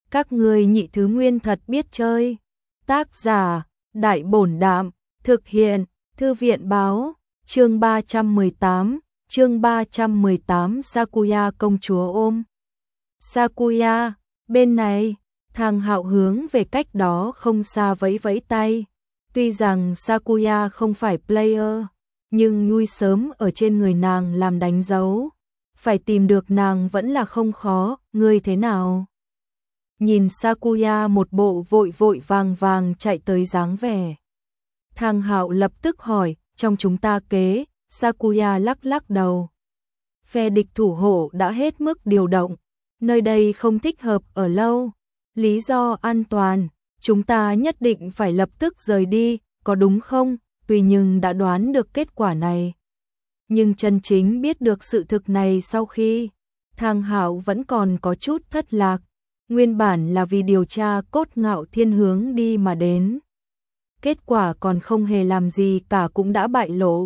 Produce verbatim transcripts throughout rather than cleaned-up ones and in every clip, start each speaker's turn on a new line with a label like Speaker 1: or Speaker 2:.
Speaker 1: Các ngươi nhị thứ nguyên thật biết chơi. Tác giả, Đại Bổn Đạm, thực hiện, Thư viện Báo, chương ba trăm mười tám, chương ba trăm mười tám Sakuya công chúa ôm. Sakuya, bên này, Thang Hạo hướng về cách đó không xa vẫy vẫy tay. Tuy rằng Sakuya không phải player, nhưng Yui sớm ở trên người nàng làm đánh dấu. Phải tìm được nàng vẫn là không khó, ngươi thế nào? Nhìn Sakuya một bộ vội vội vàng vàng chạy tới dáng vẻ. Thang Hạo lập tức hỏi, trong chúng ta kế, Sakuya lắc lắc đầu. Phe địch thủ hộ đã hết mức điều động, nơi đây không thích hợp ở lâu. Lý do an toàn, chúng ta nhất định phải lập tức rời đi, có đúng không? Tuy nhưng đã đoán được kết quả này. Nhưng chân chính biết được sự thực này sau khi, Thang Hạo vẫn còn có chút thất lạc. Nguyên bản là vì điều tra Cốt Ngạo Thiên hướng đi mà đến. Kết quả còn không hề làm gì cả cũng đã bại lộ.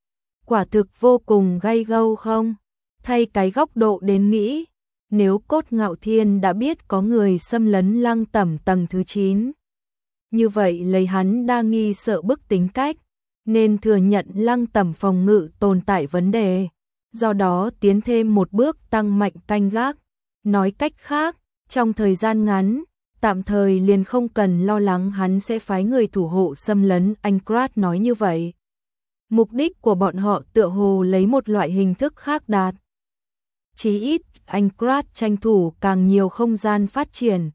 Speaker 1: Quả thực vô cùng gay gâu không? Thay cái góc độ đến nghĩ, nếu Cốt Ngạo Thiên đã biết có người xâm lấn Lăng Tẩm tầng thứ chín. Như vậy lấy hắn đa nghi sợ bức tính cách, nên thừa nhận Lăng Tẩm phòng ngự tồn tại vấn đề. Do đó tiến thêm một bước tăng mạnh canh gác. Nói cách khác, trong thời gian ngắn, tạm thời liền không cần lo lắng hắn sẽ phái người thủ hộ xâm lấn. Anhgrat nói như vậy. Mục đích của bọn họ tựa hồ lấy một loại hình thức khác đạt. Chí ít, Anhgrat tranh thủ càng nhiều không gian phát triển.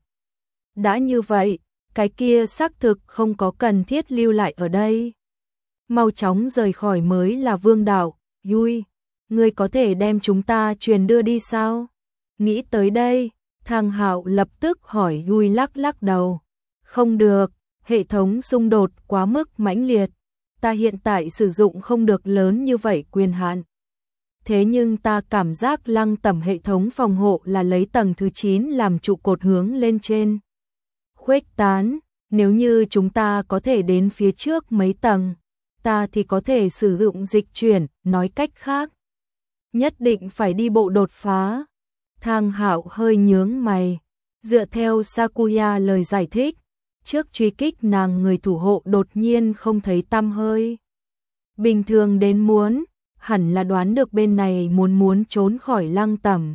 Speaker 1: Đã như vậy, cái kia xác thực không có cần thiết lưu lại ở đây. Mau chóng rời khỏi mới là vương đạo. Yui, ngươi có thể đem chúng ta truyền đưa đi sao? Nghĩ tới đây, Thang Hạo lập tức hỏi Yui lắc lắc đầu. Không được, hệ thống xung đột quá mức mãnh liệt. Ta hiện tại sử dụng không được lớn như vậy quyền hạn. Thế nhưng ta cảm giác Lăng Tẩm hệ thống phòng hộ là lấy tầng thứ chín làm trụ cột hướng lên trên. Khuếch tán, nếu như chúng ta có thể đến phía trước mấy tầng, ta thì có thể sử dụng dịch chuyển, nói cách khác. Nhất định phải đi bộ đột phá. Thang Hạo hơi nhướng mày, dựa theo Sakuya lời giải thích, trước truy kích nàng người thủ hộ đột nhiên không thấy tăm hơi. Bình thường đến muốn, hẳn là đoán được bên này muốn muốn trốn khỏi Lăng Tẩm.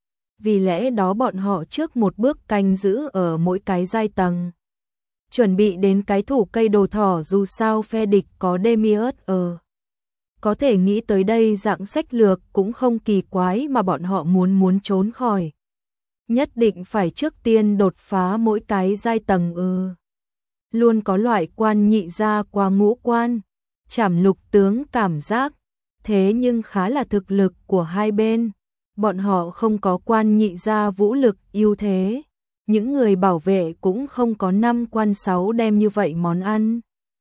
Speaker 1: Vì lẽ đó bọn họ trước một bước canh giữ ở mỗi cái giai tầng. Chuẩn bị đến cái thủ cây đồ thỏ dù sao phe địch có Demiurge ở. Có thể nghĩ tới đây dạng sách lược cũng không kỳ quái mà bọn họ muốn muốn trốn khỏi. Nhất định phải trước tiên đột phá mỗi cái giai tầng ư. Luôn có loại quan nhị gia qua ngũ quan, trảm lục tướng cảm giác. Thế nhưng khá là thực lực của hai bên. Bọn họ không có quan nhị gia vũ lực ưu thế. Những người bảo vệ cũng không có năm quan sáu đem như vậy món ăn.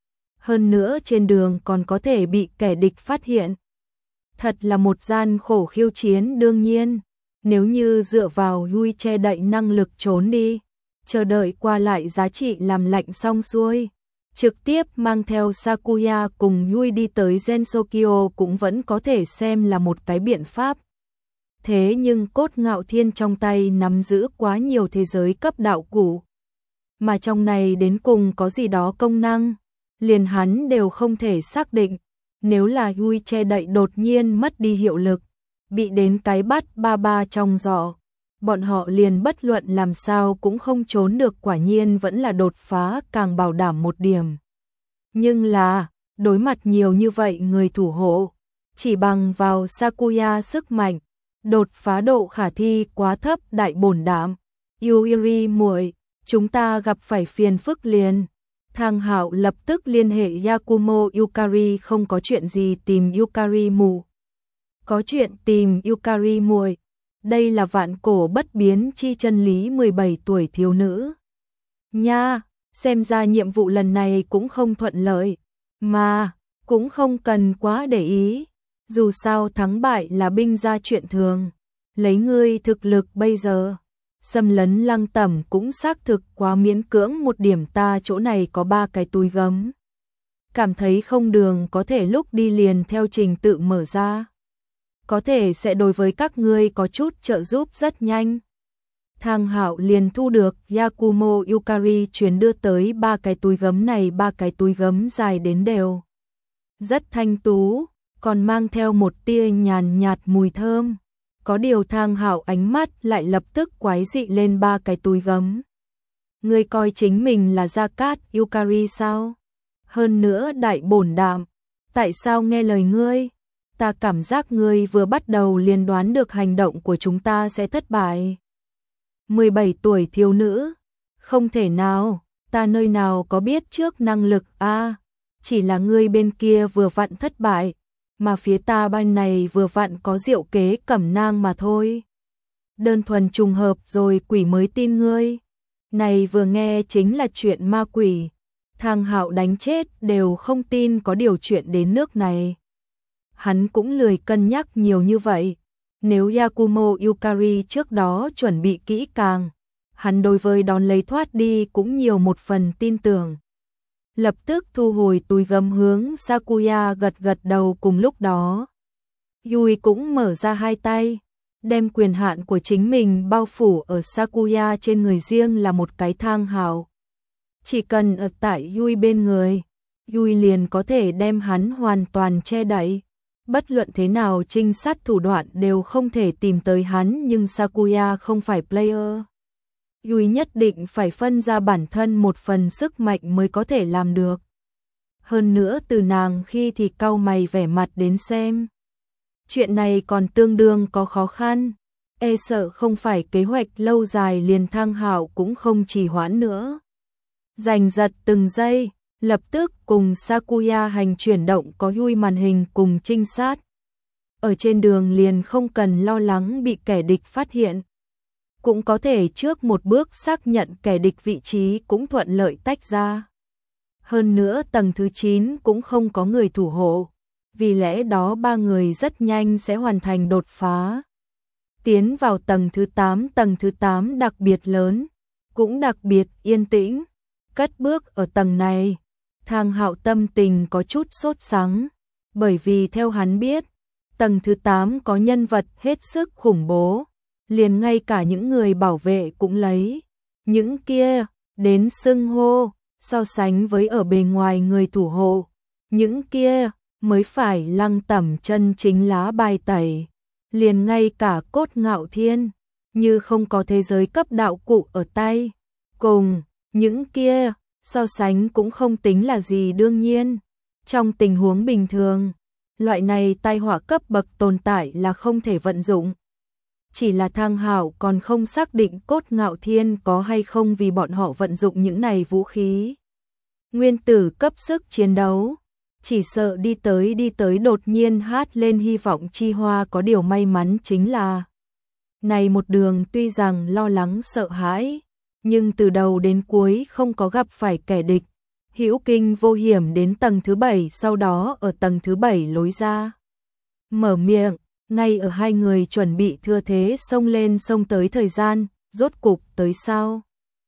Speaker 1: Hơn nữa trên đường còn có thể bị kẻ địch phát hiện. Thật là một gian khổ khiêu chiến đương nhiên. Nếu như dựa vào Yui che đậy năng lực trốn đi, chờ đợi qua lại giá trị làm lạnh xong xuôi, trực tiếp mang theo Sakuya cùng Yui đi tới Gensokyo cũng vẫn có thể xem là một cái biện pháp. Thế nhưng Cốt Ngạo Thiên trong tay nắm giữ quá nhiều thế giới cấp đạo cụ. Mà trong này đến cùng có gì đó công năng, liền hắn đều không thể xác định. Nếu là Yui che đậy đột nhiên mất đi hiệu lực, bị đến cái bắt ba ba trong giỏ, bọn họ liền bất luận làm sao cũng không trốn được, quả nhiên vẫn là đột phá càng bảo đảm một điểm. Nhưng là, đối mặt nhiều như vậy người thủ hộ, chỉ bằng vào Sakuya sức mạnh, đột phá độ khả thi quá thấp. Đại Bổn Đạm, Yuri muội, chúng ta gặp phải phiền phức liền. Thang Hạo lập tức liên hệ Yakumo Yukari, không có chuyện gì tìm Yukari mù. Có chuyện tìm Yukari muội. Đây là vạn cổ bất biến chi chân lý mười bảy tuổi thiếu nữ. Nha, xem ra nhiệm vụ lần này cũng không thuận lợi, mà cũng không cần quá để ý. Dù sao thắng bại là binh ra chuyện thường. Lấy ngươi thực lực bây giờ, xâm lấn Lăng Tẩm cũng xác thực quá miễn cưỡng một điểm. Ta chỗ này có ba cái túi gấm. Cảm thấy không đường có thể lúc đi liền theo trình tự mở ra. Có thể sẽ đối với các ngươi có chút trợ giúp rất nhanh. Thang Hạo liền thu được Yakumo Yukari truyền đưa tới ba cái túi gấm này, ba cái túi gấm dài đến đều rất thanh tú, còn mang theo một tia nhàn nhạt mùi thơm. Có điều Thang Hạo ánh mắt lại lập tức quái dị lên ba cái túi gấm. Ngươi coi chính mình là Gia Cát Yukari sao? Hơn nữa đại bổn đạm, tại sao nghe lời ngươi? Ta cảm giác ngươi vừa bắt đầu liền đoán được hành động của chúng ta sẽ thất bại. mười bảy tuổi thiếu nữ, không thể nào, ta nơi nào có biết trước năng lực a, à, chỉ là ngươi bên kia vừa vặn thất bại, mà phía ta bên này vừa vặn có diệu kế cẩm nang mà thôi. Đơn thuần trùng hợp rồi, quỷ mới tin ngươi. Này vừa nghe chính là chuyện ma quỷ. Thang Hạo đánh chết đều không tin có điều chuyện đến nước này. Hắn cũng lười cân nhắc nhiều như vậy. Nếu Yakumo Yukari trước đó chuẩn bị kỹ càng, hắn đối với đón lấy thoát đi cũng nhiều một phần tin tưởng. Lập tức thu hồi túi gấm hướng Sakuya gật gật đầu. Cùng lúc đó, Yui cũng mở ra hai tay, đem quyền hạn của chính mình bao phủ ở Sakuya trên người, riêng là một cái Thang Hạo. Chỉ cần ở tại Yui bên người, Yui liền có thể đem hắn hoàn toàn che đậy. Bất luận thế nào trinh sát thủ đoạn đều không thể tìm tới hắn, nhưng Sakuya không phải player. Yui nhất định phải phân ra bản thân một phần sức mạnh mới có thể làm được. Hơn nữa từ nàng khi thì cau mày vẻ mặt đến xem. Chuyện này còn tương đương có khó khăn. E sợ không phải kế hoạch lâu dài, liền Thang Hạo cũng không trì hoãn nữa. Giành giật từng giây, lập tức cùng Sakuya hành chuyển động có Yui màn hình cùng trinh sát. Ở trên đường liền không cần lo lắng bị kẻ địch phát hiện. Cũng có thể trước một bước xác nhận kẻ địch vị trí, cũng thuận lợi tách ra. Hơn nữa tầng thứ chín cũng không có người thủ hộ, vì lẽ đó ba người rất nhanh sẽ hoàn thành đột phá. Tiến vào tầng thứ tám, tầng thứ tám đặc biệt lớn, cũng đặc biệt yên tĩnh. Cất bước ở tầng này, Thang Hạo tâm tình có chút sốt sắng, bởi vì theo hắn biết, tầng thứ tám có nhân vật hết sức khủng bố, liền ngay cả những người bảo vệ cũng lấy những kia đến xưng hô, so sánh với ở bề ngoài người thủ hộ, những kia mới phải Lăng Tẩm chân chính lá bài tẩy. Liền ngay cả Cốt Ngạo Thiên, như không có thế giới cấp đạo cụ ở tay, cùng những kia so sánh cũng không tính là gì. Đương nhiên, trong tình huống bình thường, loại này tai họa cấp bậc tồn tại là không thể vận dụng. Chỉ là Thang Hạo còn không xác định Cốt Ngạo Thiên có hay không, vì bọn họ vận dụng những này vũ khí nguyên tử cấp sức chiến đấu, chỉ sợ đi tới đi tới đột nhiên hát lên hy vọng chi hoa. Có điều may mắn chính là này một đường tuy rằng lo lắng sợ hãi, nhưng từ đầu đến cuối không có gặp phải kẻ địch, hữu kinh vô hiểm đến tầng thứ bảy. Sau đó ở tầng thứ bảy lối ra mở miệng, ngay ở hai người chuẩn bị thưa thế xông lên xông tới thời gian, rốt cục tới sao?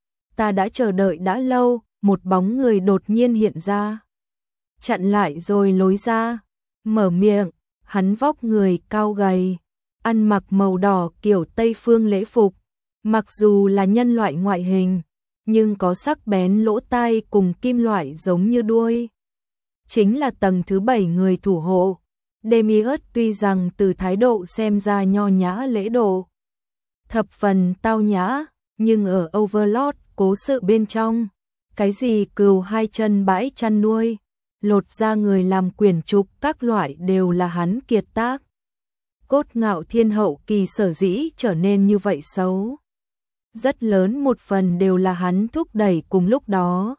Speaker 1: Ta đã chờ đợi đã lâu. Một bóng người đột nhiên hiện ra, chặn lại rồi lối ra, mở miệng. Hắn vóc người cao gầy, ăn mặc màu đỏ kiểu Tây phương lễ phục, mặc dù là nhân loại ngoại hình, nhưng có sắc bén lỗ tai cùng kim loại giống như đuôi. Chính là tầng thứ bảy người thủ hộ. Demiurge tuy rằng từ thái độ xem ra nho nhã lễ độ, thập phần tao nhã, nhưng ở Overlord cố sự bên trong, cái gì cừu hai chân bãi chăn nuôi, lột ra người làm quyển trục các loại đều là hắn kiệt tác. Cốt Ngạo Thiên hậu kỳ sở dĩ trở nên như vậy xấu, rất lớn một phần đều là hắn thúc đẩy. Cùng lúc đó,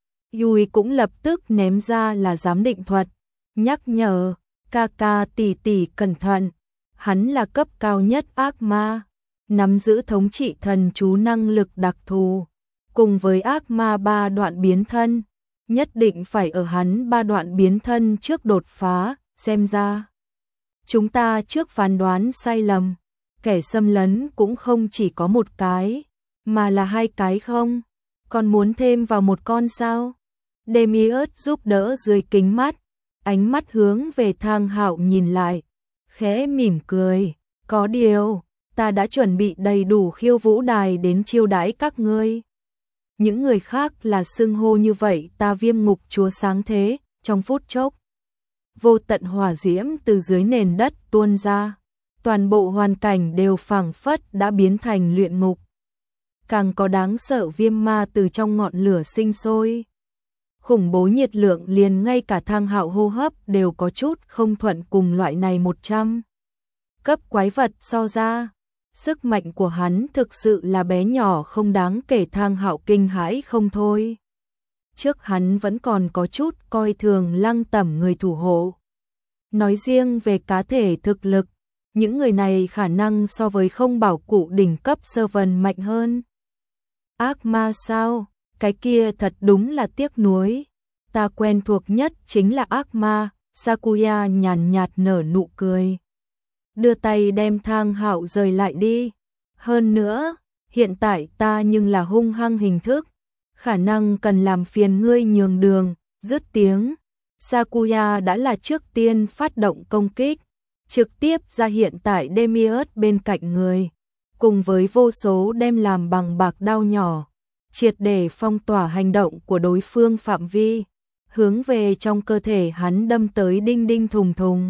Speaker 1: Yui cũng lập tức ném ra là giám định thuật, nhắc nhở ca ca tỷ tỷ cẩn thận, hắn là cấp cao nhất ác ma, nắm giữ thống trị thần chú năng lực đặc thù, cùng với ác ma ba đoạn biến thân, nhất định phải ở hắn ba đoạn biến thân trước đột phá. Xem ra chúng ta trước phán đoán sai lầm, kẻ xâm lấn cũng không chỉ có một cái, mà là hai cái không? Còn muốn thêm vào một con sao? Demiurge giúp đỡ dưới kính mắt, ánh mắt hướng về Thang Hạo nhìn lại, khẽ mỉm cười. Có điều, ta đã chuẩn bị đầy đủ khiêu vũ đài đến chiêu đãi các ngươi. Những người khác là xưng hô như vậy, ta Viêm Ngục Chúa sáng thế, trong phút chốc. Vô tận hỏa diễm từ dưới nền đất tuôn ra, toàn bộ hoàn cảnh đều phảng phất đã biến thành luyện ngục. Càng có đáng sợ viêm ma từ trong ngọn lửa sinh sôi. Khủng bố nhiệt lượng liền ngay cả Thang Hạo hô hấp đều có chút không thuận cùng loại này một trăm cấp quái vật so ra. Sức mạnh của hắn thực sự là bé nhỏ không đáng kể, Thang Hạo kinh hãi không thôi. Trước hắn vẫn còn có chút coi thường Lăng Tẩm người thủ hộ. Nói riêng về cá thể thực lực, những người này khả năng so với không bảo cụ đỉnh cấp sơ vần mạnh hơn. Ác ma sao? Cái kia thật đúng là tiếc nuối. Ta quen thuộc nhất chính là ác ma. Sakuya nhàn nhạt nở nụ cười, đưa tay đem Thang Hạo rời lại đi. Hơn nữa, hiện tại ta nhưng là hung hăng hình thức, khả năng cần làm phiền ngươi nhường đường. Dứt tiếng, Sakuya đã là trước tiên phát động công kích, trực tiếp ra hiện tại Demiurge bên cạnh người, cùng với vô số đem làm bằng bạc đao nhỏ, triệt để phong tỏa hành động của đối phương phạm vi, hướng về trong cơ thể hắn đâm tới đinh đinh thùng thùng.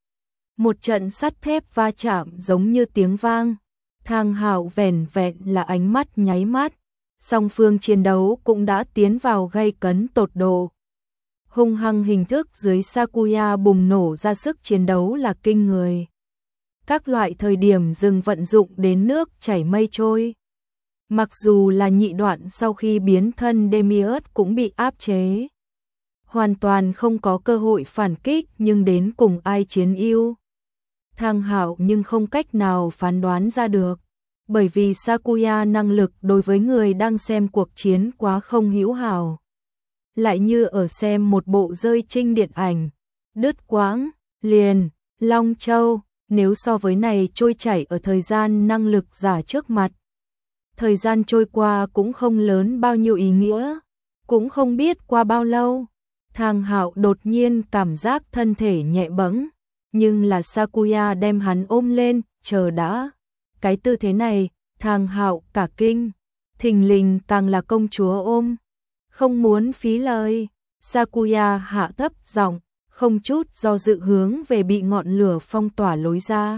Speaker 1: Một trận sắt thép va chạm giống như tiếng vang. Thang Hạo vẻn vẹn là ánh mắt nháy mắt, song phương chiến đấu cũng đã tiến vào gay cấn tột độ. Hung hăng hình thức dưới Sakuya bùng nổ ra sức chiến đấu là kinh người. Các loại thời điểm dừng vận dụng đến nước chảy mây trôi. Mặc dù là nhị đoạn sau khi biến thân Demiurge cũng bị áp chế, hoàn toàn không có cơ hội phản kích, nhưng đến cùng ai chiến ưu, Thang Hạo nhưng không cách nào phán đoán ra được, bởi vì Sakuya năng lực đối với người đang xem cuộc chiến quá không hữu hảo. Lại như ở xem một bộ rơi trinh điện ảnh, đứt quãng, liền, Long Châu, nếu so với này trôi chảy ở thời gian năng lực giả trước mặt. Thời gian trôi qua cũng không lớn bao nhiêu ý nghĩa, cũng không biết qua bao lâu. Thang Hạo đột nhiên cảm giác thân thể nhẹ bẫng, nhưng là Sakuya đem hắn ôm lên, chờ đã. Cái tư thế này, Thang Hạo cả kinh, thình lình càng là công chúa ôm. Không muốn phí lời, Sakuya hạ thấp giọng, không chút do dự hướng về bị ngọn lửa phong tỏa lối ra.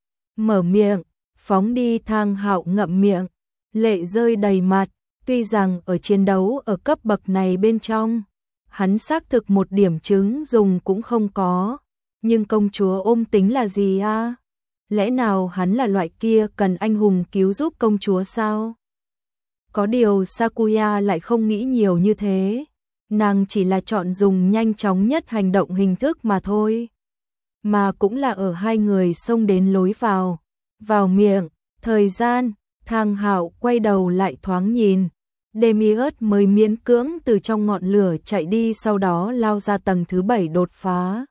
Speaker 1: Mở miệng, phóng đi. Thang Hạo ngậm miệng, lệ rơi đầy mặt, tuy rằng ở chiến đấu ở cấp bậc này bên trong, hắn xác thực một điểm chứng dùng cũng không có, nhưng công chúa ôm tính là gì a? Lẽ nào hắn là loại kia cần anh hùng cứu giúp công chúa sao? Có điều Sakuya lại không nghĩ nhiều như thế, nàng chỉ là chọn dùng nhanh chóng nhất hành động hình thức mà thôi. Mà cũng là ở hai người xông đến lối vào, vào miệng, thời gian, Thang Hạo quay đầu lại thoáng nhìn, Demiurge mới miễn cưỡng từ trong ngọn lửa chạy đi, sau đó lao ra tầng thứ bảy đột phá.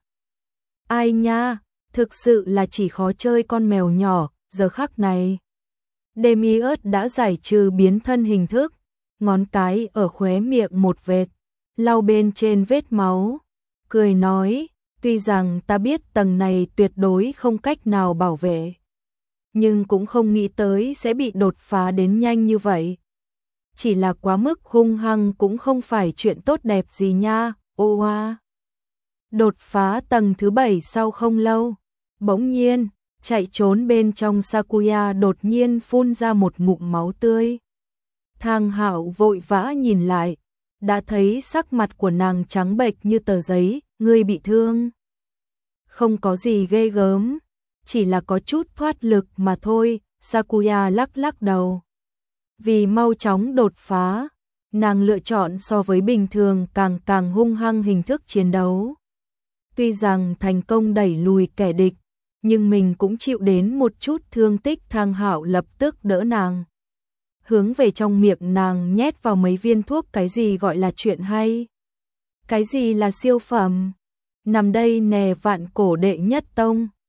Speaker 1: Ai nha, thực sự là chỉ khó chơi con mèo nhỏ. Giờ khắc này, Demiurge đã giải trừ biến thân hình thức, ngón cái ở khóe miệng một vệt, lau bên trên vết máu, cười nói, tuy rằng ta biết tầng này tuyệt đối không cách nào bảo vệ, nhưng cũng không nghĩ tới sẽ bị đột phá đến nhanh như vậy. Chỉ là quá mức hung hăng cũng không phải chuyện tốt đẹp gì nha. Ô hoa. Đột phá tầng thứ bảy sau không lâu, bỗng nhiên, chạy trốn bên trong Sakuya đột nhiên phun ra một ngụm máu tươi. Thang Hạo vội vã nhìn lại, đã thấy sắc mặt của nàng trắng bệch như tờ giấy. Ngươi bị thương? Không có gì ghê gớm, chỉ là có chút thoát lực mà thôi. Sakuya lắc lắc đầu. Vì mau chóng đột phá, nàng lựa chọn so với bình thường càng càng hung hăng hình thức chiến đấu. Tuy rằng thành công đẩy lùi kẻ địch, nhưng mình cũng chịu đến một chút thương tích. Thang Hạo lập tức đỡ nàng, hướng về trong miệng nàng nhét vào mấy viên thuốc. Cái gì gọi là chuyện hay? Cái gì là siêu phẩm? Nằm đây nè, vạn cổ đệ nhất tông.